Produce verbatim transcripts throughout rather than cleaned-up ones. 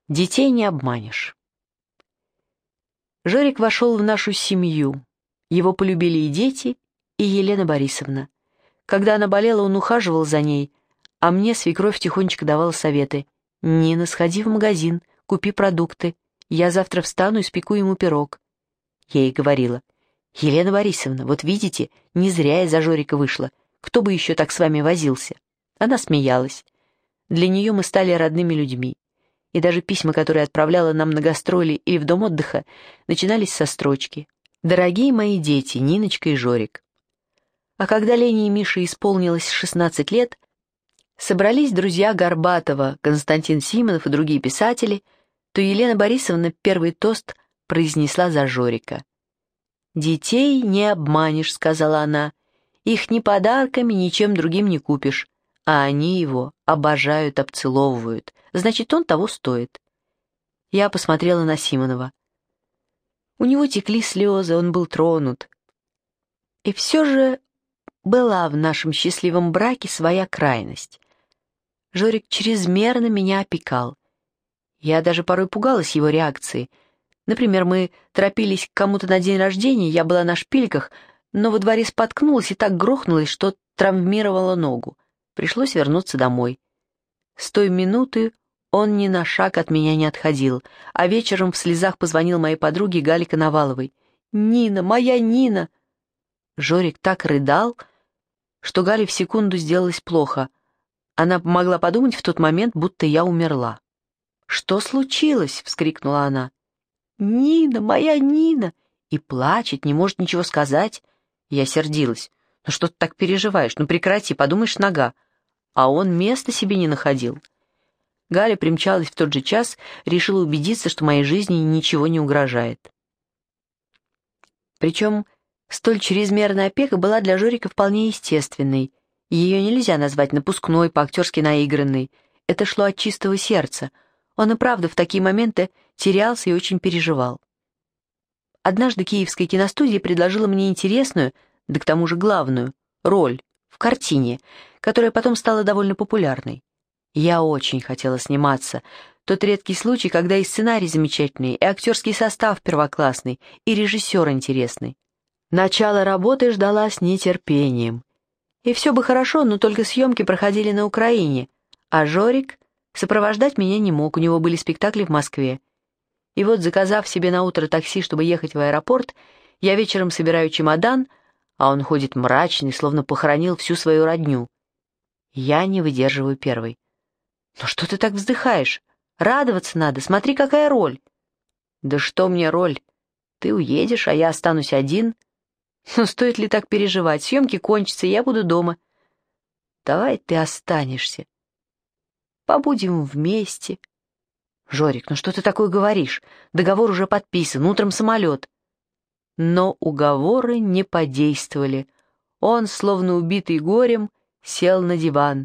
Детей не обманешь. Жорик вошел в нашу семью. Его полюбили и дети, и Елена Борисовна. Когда она болела, он ухаживал за ней, а мне свекровь тихонечко давала советы. «Нина, сходи в магазин, купи продукты. Я завтра встану и спеку ему пирог». Я ей говорила: «Елена Борисовна, вот видите, не зря я за Жорика вышла. Кто бы еще так с вами возился?» Она смеялась. Для нее мы стали родными людьми. И даже письма, которые отправляла нам на гастроли или в дом отдыха, начинались со строчки: «Дорогие мои дети, Ниночка и Жорик». А когда Лене и Мише исполнилось шестнадцать лет, собрались друзья Горбатова, Константин Симонов и другие писатели, то Елена Борисовна первый тост произнесла за Жорика. «Детей не обманешь», — сказала она. «Их ни подарками, ничем другим не купишь, а они его обожают, обцеловывают. Значит, он того стоит». Я посмотрела на Симонова. У него текли слезы, он был тронут. И все же была в нашем счастливом браке своя крайность. Жорик чрезмерно меня опекал. Я даже порой пугалась его реакции. Например, мы торопились к кому-то на день рождения, я была на шпильках, но во дворе споткнулась и так грохнулась, что травмировала ногу. Пришлось вернуться домой. С той минуты он ни на шаг от меня не отходил, а вечером в слезах позвонил моей подруге Гале Коноваловой. «Нина, моя Нина!» Жорик так рыдал, что Гале в секунду сделалось плохо. Она могла подумать в тот момент, будто я умерла. «Что случилось?» — вскрикнула она. «Нина, моя Нина!» И плачет, не может ничего сказать. Я сердилась. «Ну что ты так переживаешь? Ну прекрати, подумаешь, нога». А он места себе не находил. Галя примчалась в тот же час, решила убедиться, что моей жизни ничего не угрожает. Причем столь чрезмерная опека была для Жорика вполне естественной. Ее нельзя назвать напускной, по-актерски наигранной. Это шло от чистого сердца. Он и правда в такие моменты терялся и очень переживал. Однажды Киевская киностудия предложила мне интересную, да к тому же главную, роль в картине, которая потом стала довольно популярной. Я очень хотела сниматься. Тот редкий случай, когда и сценарий замечательный, и актерский состав первоклассный, и режиссер интересный. Начало работы ждала с нетерпением. И все бы хорошо, но только съемки проходили на Украине, а Жорик сопровождать меня не мог, у него были спектакли в Москве. И вот, заказав себе на утро такси, чтобы ехать в аэропорт, я вечером собираю чемодан, а он ходит мрачный, словно похоронил всю свою родню. Я не выдерживаю первой. «Ну что ты так вздыхаешь? Радоваться надо, смотри, какая роль!» «Да что мне роль? Ты уедешь, а я останусь один. Ну стоит ли так переживать? Съемки кончатся, и я буду дома». «Давай ты останешься. Побудем вместе». «Жорик, ну что ты такое говоришь? Договор уже подписан, утром самолет». Но уговоры не подействовали. Он, словно убитый горем, сел на диван.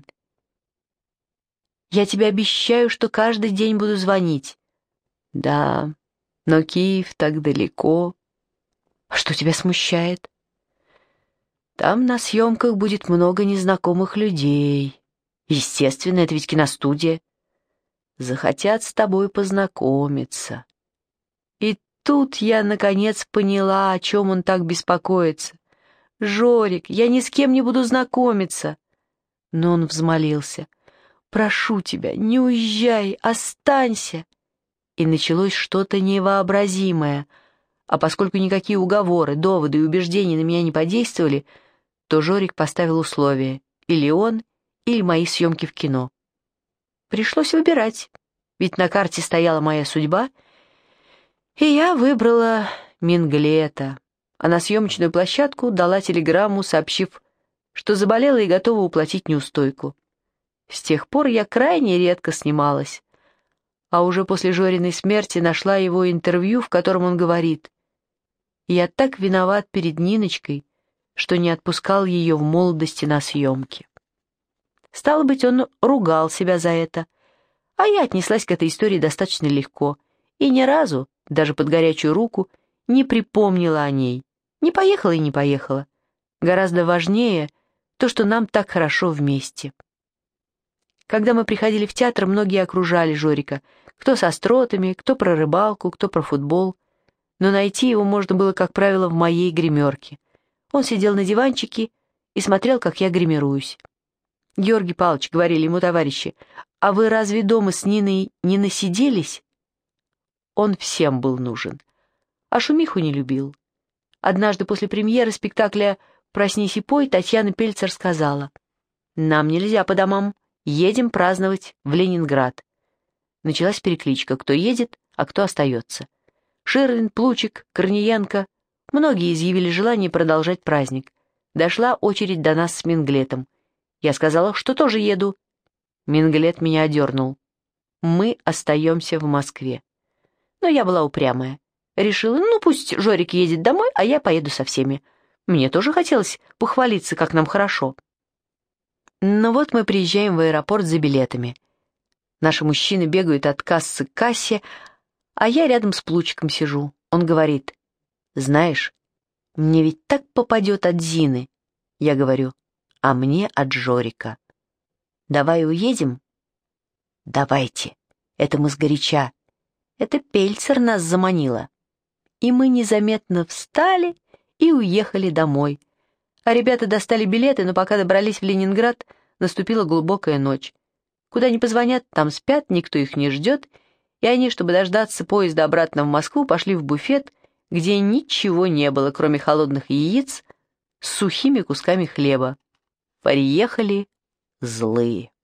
«Я тебе обещаю, что каждый день буду звонить». «Да, но Киев так далеко». «А что тебя смущает?» «Там на съемках будет много незнакомых людей. Естественно, это ведь киностудия. Захотят с тобой познакомиться». И тут я, наконец, поняла, о чем он так беспокоится. «Жорик, я ни с кем не буду знакомиться». Но он взмолился: «Прошу тебя, не уезжай, останься». И началось что-то невообразимое. А поскольку никакие уговоры, доводы и убеждения на меня не подействовали, то Жорик поставил условие: или он, или мои съемки в кино. Пришлось выбирать, ведь на карте стояла моя судьба, и я выбрала Минглета, а на съемочную площадку дала телеграмму, сообщив, что заболела и готова уплатить неустойку. С тех пор я крайне редко снималась, а уже после Жориной смерти нашла его интервью, в котором он говорит: «Я так виноват перед Ниночкой, что не отпускал ее в молодости на съемки». Стало быть, он ругал себя за это, а я отнеслась к этой истории достаточно легко и ни разу, даже под горячую руку, не припомнила о ней. Не поехала и не поехала. Гораздо важнее то, что нам так хорошо вместе. Когда мы приходили в театр, многие окружали Жорика, Кто с остротами, кто про рыбалку, кто про футбол. Но найти его можно было, как правило, в моей гримерке. Он сидел на диванчике и смотрел, как я гримируюсь. «Георгий Павлович», — говорили ему товарищи, — «а вы разве дома с Ниной не насиделись?» Он всем был нужен, а шумиху не любил. Однажды после премьеры спектакля «Проснись и пой» Татьяна Пельцер сказала: «Нам нельзя по домам, едем праздновать в Ленинград». Началась перекличка, кто едет, а кто остается. Ширлин, Плучик, Корниенко, многие изъявили желание продолжать праздник. Дошла очередь до нас с Минглетом. Я сказала, что тоже еду. Минглет меня одернул. Мы остаемся в Москве. Но я была упрямая. Решила, ну пусть Жорик едет домой, а я поеду со всеми. Мне тоже хотелось похвалиться, как нам хорошо. Но вот мы приезжаем в аэропорт за билетами. Наши мужчины бегают от кассы к кассе, а я рядом с Плучиком сижу. Он говорит: «Знаешь, мне ведь так попадет от Зины». Я говорю: «А мне от Жорика». «Давай уедем?» «Давайте. Это мы сгоряча. Это Пельцер нас заманила». И мы незаметно встали и уехали домой. А ребята достали билеты, но пока добрались в Ленинград, наступила глубокая ночь. Куда ни позвонят, там спят, никто их не ждет, и они, чтобы дождаться поезда обратно в Москву, пошли в буфет, где ничего не было, кроме холодных яиц с сухими кусками хлеба. Приехали злые.